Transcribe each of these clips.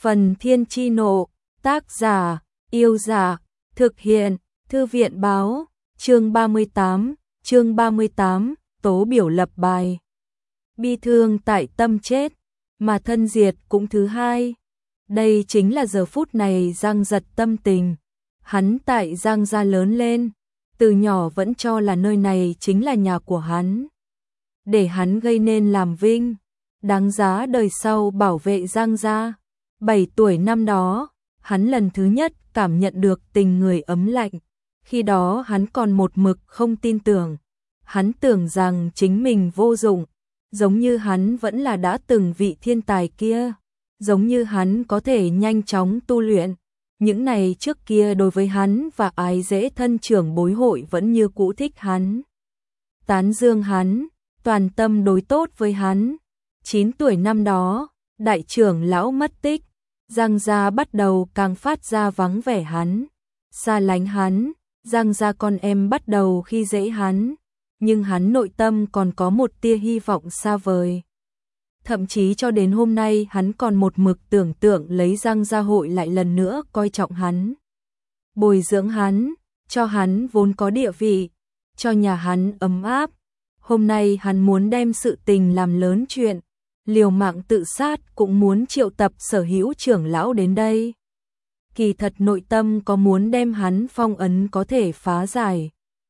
Phần Thiên Chi Nộ, tác giả, Yêu Dạ, thực hiện, Thư viện Báo, chương 38, Tố Biểu lập bài. Bi thương tại tâm chết, mà thân diệt cũng thứ hai. Đây chính là giờ phút này Giang Giật tâm tình. Hắn tại Giang gia lớn lên, từ nhỏ vẫn cho là nơi này chính là nhà của hắn. Để hắn gây nên làm vinh, đáng giá đời sau bảo vệ Giang gia. 7 tuổi năm đó, hắn lần thứ nhất cảm nhận được tình người ấm lạnh. Khi đó hắn còn một mực không tin tưởng. Hắn tưởng rằng chính mình vô dụng, giống như hắn vẫn là đã từng vị thiên tài kia, giống như hắn có thể nhanh chóng tu luyện. Những này trước kia đối với hắn và ái dễ thân trưởng bối hội vẫn như cũ thích hắn, tán dương hắn, toàn tâm đối tốt với hắn. 9 tuổi năm đó, đại trưởng lão mất tích, Giang gia bắt đầu càng phát ra vắng vẻ hắn, xa lánh hắn. Giang gia con em bắt đầu khi dễ hắn, nhưng hắn nội tâm còn có một tia hy vọng xa vời. Thậm chí cho đến hôm nay hắn còn một mực tưởng tượng lấy Giang gia hội lại lần nữa coi trọng hắn, bồi dưỡng hắn, cho hắn vốn có địa vị, cho nhà hắn ấm áp. Hôm nay hắn muốn đem sự tình làm lớn chuyện, liều mạng tự sát cũng muốn triệu tập sở hữu trưởng lão đến đây. Kỳ thật nội tâm có muốn đem hắn phong ấn có thể phá giải.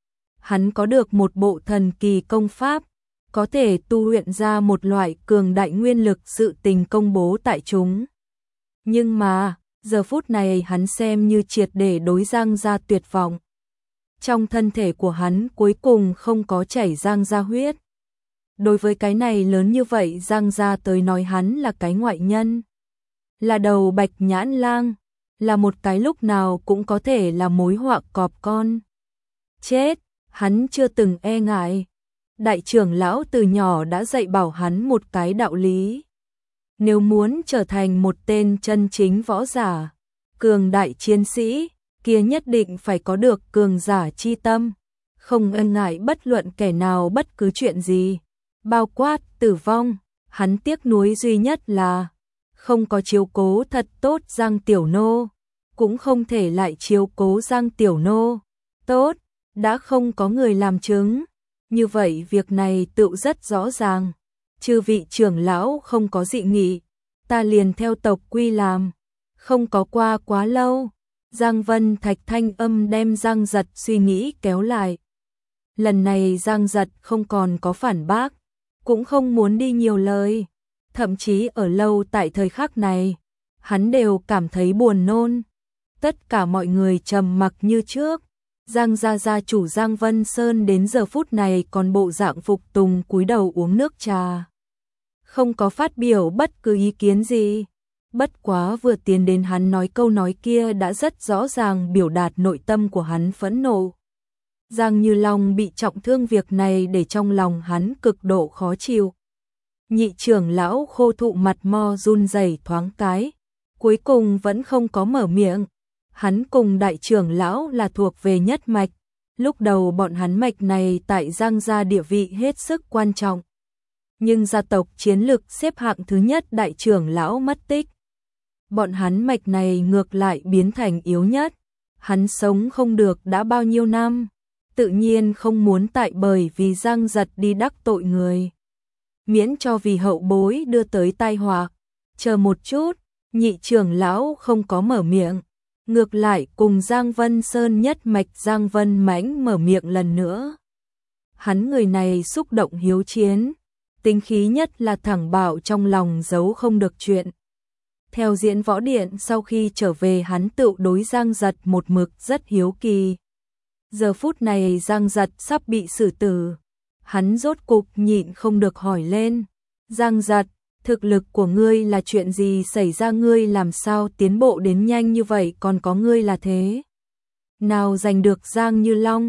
Hắn có được một bộ thần kỳ công pháp, có thể tu luyện ra một loại cường đại nguyên lực, sự tình công bố tại chúng. Nhưng mà, giờ phút này hắn xem như triệt để đối Giang gia tuyệt vọng. Trong thân thể của hắn cuối cùng không có chảy Giang gia huyết. Đối với cái này lớn như vậy Giang gia tới nói hắn là cái ngoại nhân, là đầu bạch nhãn lang, là một cái lúc nào cũng có thể là mối họa cọp con. Chết, hắn chưa từng e ngại. Đại trưởng lão từ nhỏ đã dạy bảo hắn một cái đạo lý. Nếu muốn trở thành một tên chân chính võ giả, cường đại chiến sĩ, kia nhất định phải có được cường giả chi tâm, không e ngại bất luận kẻ nào bất cứ chuyện gì, bao quát tử vong. Hắn tiếc nuối duy nhất là không có chiếu cố thật tốt Giang Tiểu Nô, cũng không thể lại chiếu cố Giang Tiểu Nô tốt, đã không có người làm chứng. Như vậy việc này tựu rất rõ ràng. Chư vị trưởng lão không có dị nghị, ta liền theo tộc quy làm. Không có qua quá lâu, Giang Vân Thạch thanh âm đem Giang Giật suy nghĩ kéo lại. Lần này Giang Giật không còn có phản bác, cũng không muốn đi nhiều lời. Thậm chí ở lâu tại thời khắc này, hắn đều cảm thấy buồn nôn. Tất cả mọi người trầm mặc như trước. Giang gia gia chủ Giang Vân Sơn đến giờ phút này còn bộ dạng phục tùng cúi đầu uống nước trà, không có phát biểu bất cứ ý kiến gì. Bất quá vừa tiến đến hắn nói câu nói kia đã rất rõ ràng biểu đạt nội tâm của hắn phẫn nộ. Giang Như Long bị trọng thương, việc này để trong lòng hắn cực độ khó chịu. Nhị trưởng lão Khô Thụ mặt mo run rẩy thoáng cái, cuối cùng vẫn không có mở miệng. Hắn cùng đại trưởng lão là thuộc về nhất mạch, lúc đầu bọn hắn mạch này tại Giang gia địa vị hết sức quan trọng. Nhưng gia tộc chiến lực xếp hạng thứ nhất đại trưởng lão mất tích, bọn hắn mạch này ngược lại biến thành yếu nhất. Hắn sống không được đã bao nhiêu năm, tự nhiên không muốn tại bởi vì Giang Giật đi đắc tội người, miễn cho vì hậu bối đưa tới tai họa. Chờ một chút, nhị trưởng lão không có mở miệng. Ngược lại cùng Giang Vân Sơn nhất mạch Giang Vân Mãnh mở miệng lần nữa. Hắn người này xúc động hiếu chiến, tính khí nhất là thẳng bảo trong lòng giấu không được chuyện. Theo diễn võ điện sau khi trở về hắn tự đối Giang Giật một mực rất hiếu kỳ. Giờ phút này Giang Giật sắp bị xử tử, hắn rốt cục nhịn không được hỏi lên. Giang Giật, thực lực của ngươi là chuyện gì xảy ra, ngươi làm sao tiến bộ đến nhanh như vậy, còn có ngươi là thế nào giành được Giang Như Long?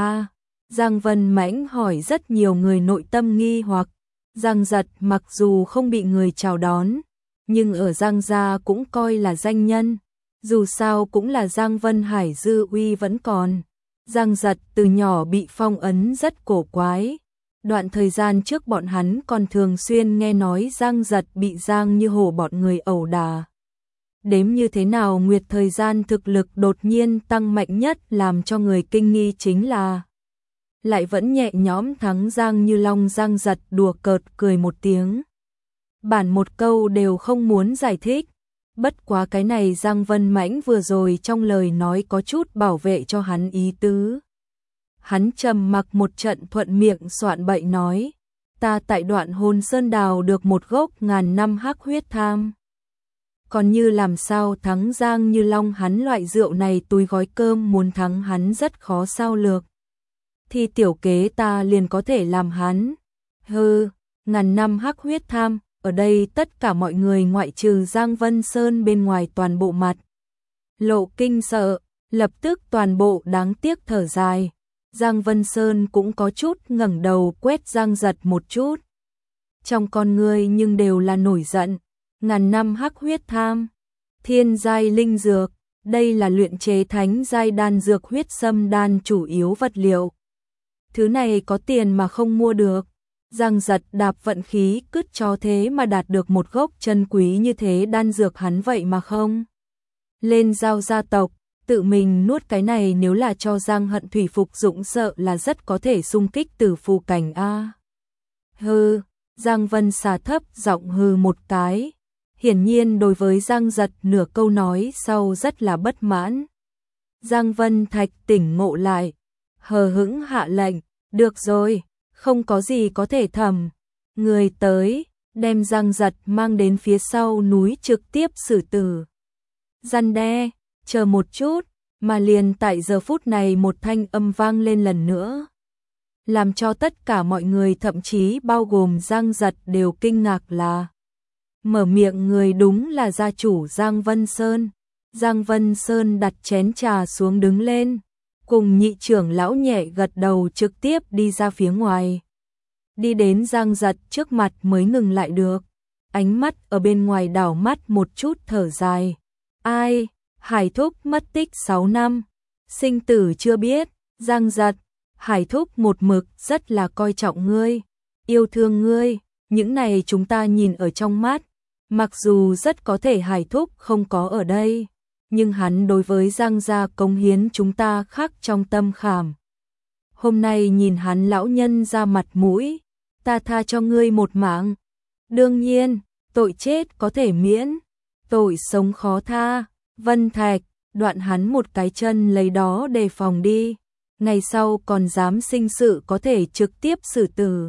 Giang Vân Mãnh hỏi rất nhiều người nội tâm nghi hoặc. Giang Giật mặc dù không bị người chào đón, nhưng ở Giang gia cũng coi là danh nhân, dù sao cũng là Giang Vân Hải dư uy vẫn còn. Giang Giật từ nhỏ bị phong ấn rất cổ quái. Đoạn thời gian trước bọn hắn còn thường xuyên nghe nói Giang Giật bị Giang Như Hổ bọn người ẩu đả. Đếm như thế nào nguyệt thời gian thực lực đột nhiên tăng mạnh nhất làm cho người kinh nghi chính là lại vẫn nhẹ nhõm thắng Giang Như Long. Giang Giật đùa cợt cười một tiếng. Bản một câu đều không muốn giải thích. Bất quá cái này Giang Vân Mãnh vừa rồi trong lời nói có chút bảo vệ cho hắn ý tứ. Hắn trầm mặc một trận thuận miệng soạn bậy nói. Ta tại Đoạn Hồn Sơn đào được một gốc ngàn năm hắc huyết tham. Còn như làm sao thắng Giang Như Long, hắn loại rượu này túi gói cơm muốn thắng hắn rất khó sao lược. Thì tiểu kế ta liền có thể làm hắn. Hừ, ngàn năm hắc huyết tham, ở đây tất cả mọi người ngoại trừ Giang Vân Sơn bên ngoài toàn bộ mặt lộ kinh sợ, lập tức toàn bộ đáng tiếc thở dài. Giang Vân Sơn cũng có chút ngẩng đầu quét Giang Giật một chút. Trong con người nhưng đều là nổi giận. Ngàn năm hắc huyết tham, thiên giai linh dược, đây là luyện chế thánh giai đan dược huyết sâm đan chủ yếu vật liệu. Thứ này có tiền mà không mua được. Giang Giật đạp vận khí cứt cho thế mà đạt được một gốc chân quý như thế đan dược, hắn vậy mà không lên giao gia tộc, tự mình nuốt cái này, nếu là cho Giang Hận Thủy phục dụng sợ là rất có thể xung kích tử phù cảnh a. Hừ, Giang Vân xà thấp giọng hừ một cái. Hiển nhiên đối với Giang Giật nửa câu nói sau rất là bất mãn. Giang Vân Thạch tỉnh ngộ lại, hờ hững hạ lệnh, được rồi, không có gì có thể thầm. Người tới, đem Giang Giật mang đến phía sau núi trực tiếp xử tử. Răn đe, chờ một chút, mà liền tại giờ phút này một thanh âm vang lên lần nữa. Làm cho tất cả mọi người thậm chí bao gồm Giang Giật đều kinh ngạc là mở miệng người đúng là gia chủ Giang Vân Sơn. Giang Vân Sơn đặt chén trà xuống đứng lên, cùng nhị trưởng lão nhẹ gật đầu trực tiếp đi ra phía ngoài. Đi đến Giang Giật trước mặt mới ngừng lại được, ánh mắt ở bên ngoài đảo mắt một chút thở dài. Ai, Hải Thúc mất tích 6 năm, sinh tử chưa biết. Giang Giật, Hải Thúc một mực rất là coi trọng ngươi, yêu thương ngươi, những này chúng ta nhìn ở trong mắt. Mặc dù rất có thể Hải Thúc không có ở đây, nhưng hắn đối với Giang gia cống hiến chúng ta khắc trong tâm khảm. Hôm nay nhìn hắn lão nhân ra mặt mũi, ta tha cho ngươi một mạng. Đương nhiên, tội chết có thể miễn, tội sống khó tha. Vân Thạch, đoạn hắn một cái chân lấy đó đề phòng đi. Ngày sau còn dám sinh sự có thể trực tiếp xử tử.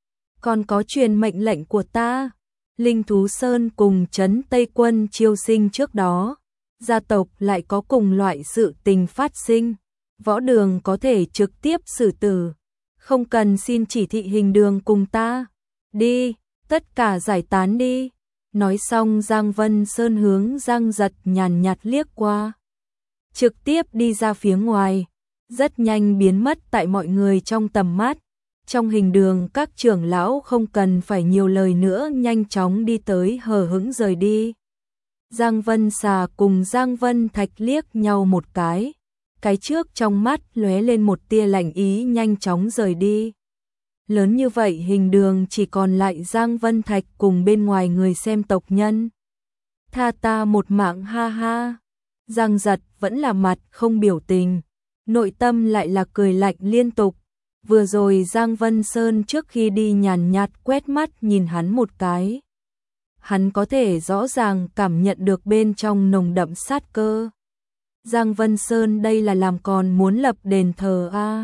Còn có truyền mệnh lệnh của ta. Linh Thú Sơn cùng trấn Tây Quân chiêu sinh trước đó, gia tộc lại có cùng loại sự tình phát sinh, võ đường có thể trực tiếp xử tử, không cần xin chỉ thị hình đường cùng ta. Đi, tất cả giải tán đi. Nói xong Giang Vân Sơn hướng Giang Giật nhàn nhạt liếc qua, trực tiếp đi ra phía ngoài, rất nhanh biến mất tại mọi người trong tầm mắt. Trong hình đường các trưởng lão không cần phải nhiều lời nữa nhanh chóng đi tới hờ hững rời đi. Giang Vân Xà cùng Giang Vân Thạch liếc nhau một cái trước trong mắt lóe lên một tia lạnh ý nhanh chóng rời đi. Lớn như vậy hình đường chỉ còn lại Giang Vân Thạch cùng bên ngoài người xem tộc nhân. Tha ta một mạng ha ha. Giang Giật vẫn là mặt không biểu tình, nội tâm lại là cười lạnh liên tục. Vừa rồi Giang Vân Sơn trước khi đi nhàn nhạt quét mắt nhìn hắn một cái. Hắn có thể rõ ràng cảm nhận được bên trong nồng đậm sát cơ. Giang Vân Sơn đây là làm còn muốn lập đền thờ a.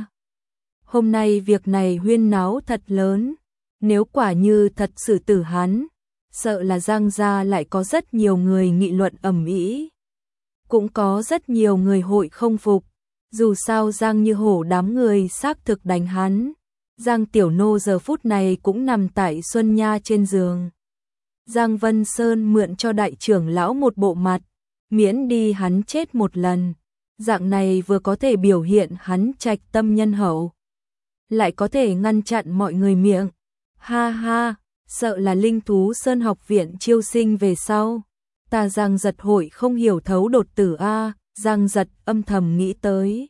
Hôm nay việc này huyên náo thật lớn, nếu quả như thật xử tử hắn, sợ là Giang gia lại có rất nhiều người nghị luận ầm ĩ. Cũng có rất nhiều người hội không phục. Dù sao Giang Như Hổ đám người xác thực đánh hắn. Giang Tiểu Nô giờ phút này cũng nằm tại Xuân Nha trên giường. Giang Vân Sơn mượn cho đại trưởng lão một bộ mặt, miễn đi hắn chết một lần. Dạng này vừa có thể biểu hiện hắn trạch tâm nhân hậu, lại có thể ngăn chặn mọi người miệng. Ha ha, sợ là Linh Thú Sơn học viện chiêu sinh về sau, ta Giang Giật hội không hiểu thấu đột tử a. Giang Giật âm thầm nghĩ tới,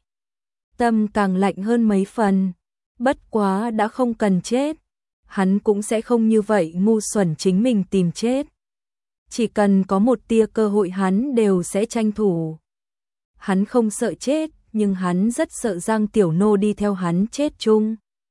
tâm càng lạnh hơn mấy phần. Bất quá đã không cần chết, hắn cũng sẽ không như vậy ngu xuẩn chính mình tìm chết. chỉ cần có một tia cơ hội hắn đều sẽ tranh thủ. Hắn không sợ chết, nhưng hắn rất sợ Giang Tiểu Nô đi theo hắn chết chung.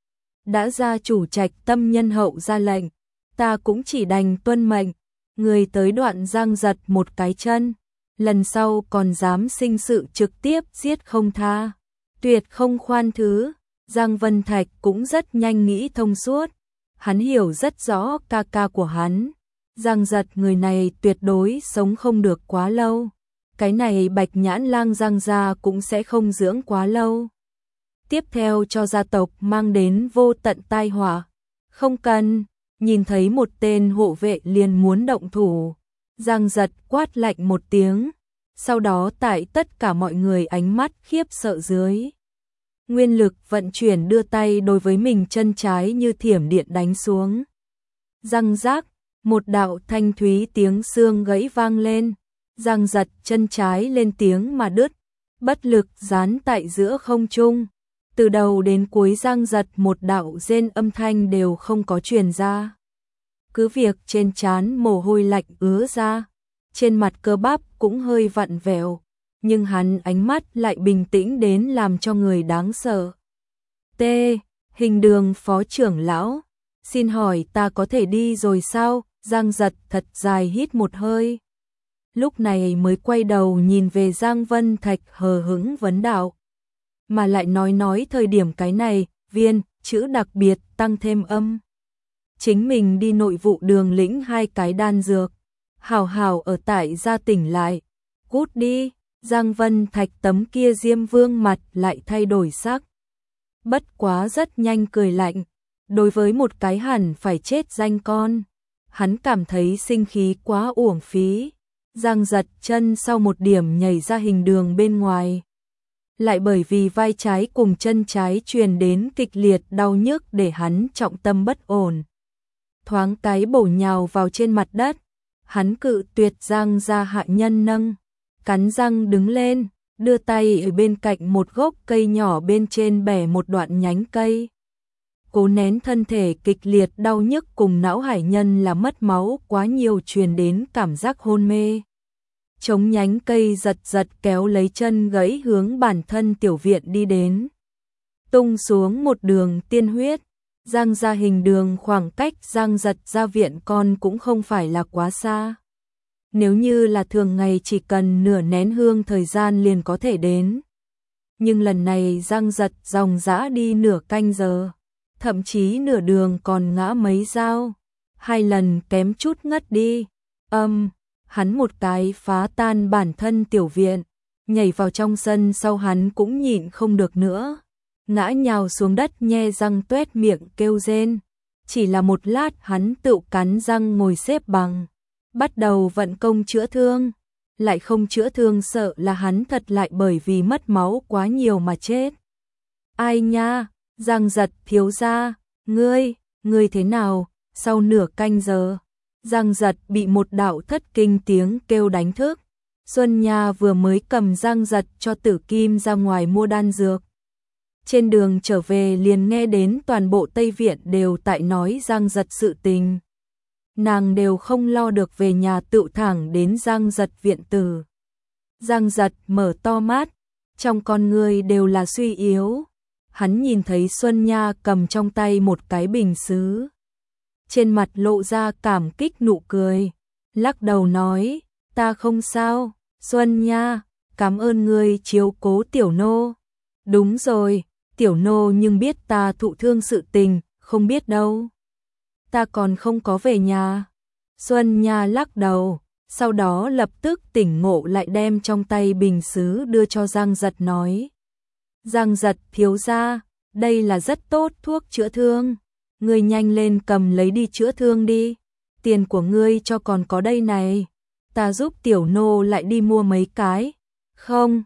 Đã gia chủ Trạch Tâm nhân hậu ra lệnh, ta cũng chỉ đành tuân mệnh. Người tới đoạn Giang giật một cái chân, lần sau còn dám sinh sự trực tiếp giết không tha, tuyệt không khoan thứ. Giang Vân Thạch cũng rất nhanh nghĩ thông suốt, hắn hiểu rất rõ ca ca của hắn. Giang giật người này tuyệt đối sống không được quá lâu, cái này Bạch Nhãn Lang Giang gia cũng sẽ không dưỡng quá lâu. Tiếp theo cho gia tộc mang đến vô tận tai họa. Không cần, nhìn thấy một tên hộ vệ liền muốn động thủ. Giang giật quát lạnh một tiếng, sau đó tại tất cả mọi người ánh mắt khiếp sợ dưới. Nguyên lực vận chuyển đưa tay đối với mình chân trái như thiểm điện đánh xuống. Răng rác, một đạo thanh thúy tiếng xương gãy vang lên. Giang giật chân trái lên tiếng mà đứt, bất lực dán tại giữa không trung. Từ đầu đến cuối Giang giật một đạo rên âm thanh đều không có truyền ra. Cứ việc trên trán mồ hôi lạnh ứa ra, trên mặt cơ bắp cũng hơi vặn vẹo, nhưng hắn ánh mắt lại bình tĩnh đến làm cho người đáng sợ. T. Hình Đường phó trưởng lão, xin hỏi ta có thể đi rồi sao? Giang giật thật dài hít một hơi. Lúc này mới quay đầu nhìn về Giang Vân Thạch hờ hững vấn đạo. Mà lại nói thời điểm cái này, viên, chữ đặc biệt tăng thêm âm. Chính mình đi nội vụ đường lĩnh 2 cái đan dược. Hảo hảo ở tại gia tỉnh lại. Cút đi, Giang Vân Thạch tấm kia Diêm Vương mặt lại thay đổi sắc. Bất quá rất nhanh cười lạnh. Đối với một cái hẳn phải chết danh con, hắn cảm thấy sinh khí quá uổng phí. Giang giật chân sau một điểm nhảy ra hình đường bên ngoài. Lại bởi vì vai trái cùng chân trái truyền đến kịch liệt đau nhức để hắn trọng tâm bất ổn. Thoáng cái bổ nhào vào trên mặt đất, hắn cự tuyệt Giang gia hạ nhân nâng, cắn răng đứng lên, đưa tay ở bên cạnh một gốc cây nhỏ bên trên bẻ một đoạn nhánh cây. Cố nén thân thể kịch liệt đau nhức cùng não hải nhân là mất máu quá nhiều truyền đến cảm giác hôn mê. Chống nhánh cây giật giật kéo lấy chân gãy hướng bản thân tiểu viện đi đến. Tung xuống một đường tiên huyết, Giang gia hình đường khoảng cách Giang giật ra viện con cũng không phải là quá xa. Nếu như là thường ngày chỉ cần nửa nén hương thời gian liền có thể đến. Nhưng lần này Giang giật dòng dã đi nửa canh giờ, thậm chí nửa đường còn ngã mấy dao, 2 lần kém chút ngất đi. Hắn một cái phá tan bản thân tiểu viện, nhảy vào trong sân sau hắn cũng nhịn không được nữa. Ngã nhào xuống đất nhe răng tuét miệng kêu rên. Chỉ là một lát hắn tự cắn răng ngồi xếp bằng, bắt đầu vận công chữa thương. Lại không chữa thương sợ là hắn thật lại bởi vì mất máu quá nhiều mà chết. Ai nha, Giang giật thiếu gia, ngươi thế nào? Sau nửa canh giờ, Giang giật bị một đạo thất kinh tiếng kêu đánh thức. Xuân Nha vừa mới cầm Giang giật cho Tử Kim ra ngoài mua đan dược. Trên đường trở về liền nghe đến toàn bộ Tây Viện đều tại nói Giang giật sự tình. Nàng đều không lo được về nhà tự thẳng đến Giang giật viện tử. Giang giật mở to mắt, trong con người đều là suy yếu. Hắn nhìn thấy Xuân Nha cầm trong tay một cái bình sứ. Trên mặt lộ ra cảm kích nụ cười, lắc đầu nói, ta không sao, Xuân Nha, cảm ơn ngươi chiếu cố tiểu nô. Đúng rồi, tiểu nô nhưng biết ta thụ thương sự tình, không biết đâu. Ta còn không có về nhà. Xuân Nha lắc đầu, sau đó lập tức tỉnh ngộ lại đem trong tay bình sứ đưa cho Giang giật nói. Giang giật thiếu gia, đây là rất tốt thuốc chữa thương. Ngươi nhanh lên cầm lấy đi chữa thương đi. Tiền của ngươi cho còn có đây này. Ta giúp tiểu nô lại đi mua mấy cái. Không,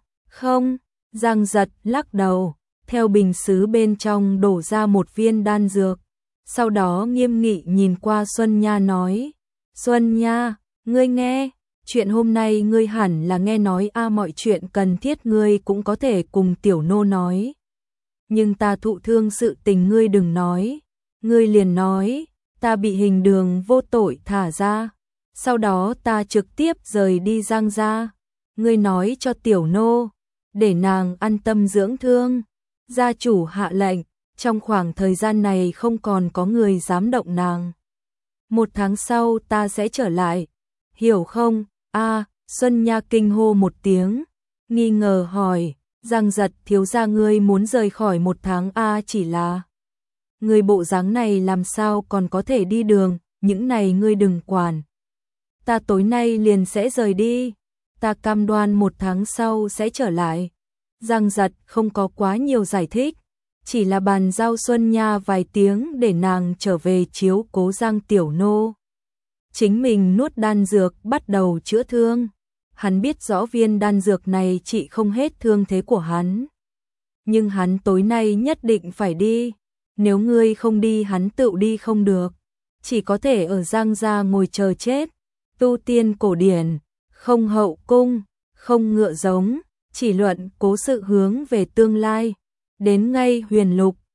Giang giật lắc đầu, theo bình sứ bên trong đổ ra một viên đan dược. Sau đó nghiêm nghị nhìn qua Xuân Nha nói. Xuân Nha, ngươi nghe, chuyện hôm nay ngươi hẳn là nghe nói mọi chuyện cần thiết ngươi cũng có thể cùng tiểu nô nói. Nhưng ta thụ thương sự tình ngươi đừng nói. Ngươi liền nói, ta bị hình đường vô tội thả ra. Sau đó ta trực tiếp rời đi Giang gia. Ngươi nói cho tiểu nô, để nàng an tâm dưỡng thương. Gia chủ hạ lệnh, trong khoảng thời gian này không còn có người dám động nàng. 1 tháng sau ta sẽ trở lại, hiểu không? Xuân Nha kinh hô một tiếng, nghi ngờ hỏi, Giang Giật thiếu gia ngươi muốn rời khỏi 1 tháng chỉ là. Người bộ dáng này làm sao còn có thể đi đường, những này ngươi đừng quản. Ta tối nay liền sẽ rời đi, ta cam đoan 1 tháng sau sẽ trở lại. Giang Giật không có quá nhiều giải thích, chỉ là bàn giao Xuân Nha vài tiếng để nàng trở về chiếu cố Giang tiểu nô. Chính mình nuốt đan dược bắt đầu chữa thương. Hắn biết rõ viên đan dược này trị không hết thương thế của hắn. Nhưng hắn tối nay nhất định phải đi. Nếu ngươi không đi hắn tự đi không được. Chỉ có thể ở Giang gia ngồi chờ chết. Tu tiên cổ điển, không hậu cung, không ngựa giống, chỉ luận cố sự hướng về tương lai. Đến ngay huyền lục,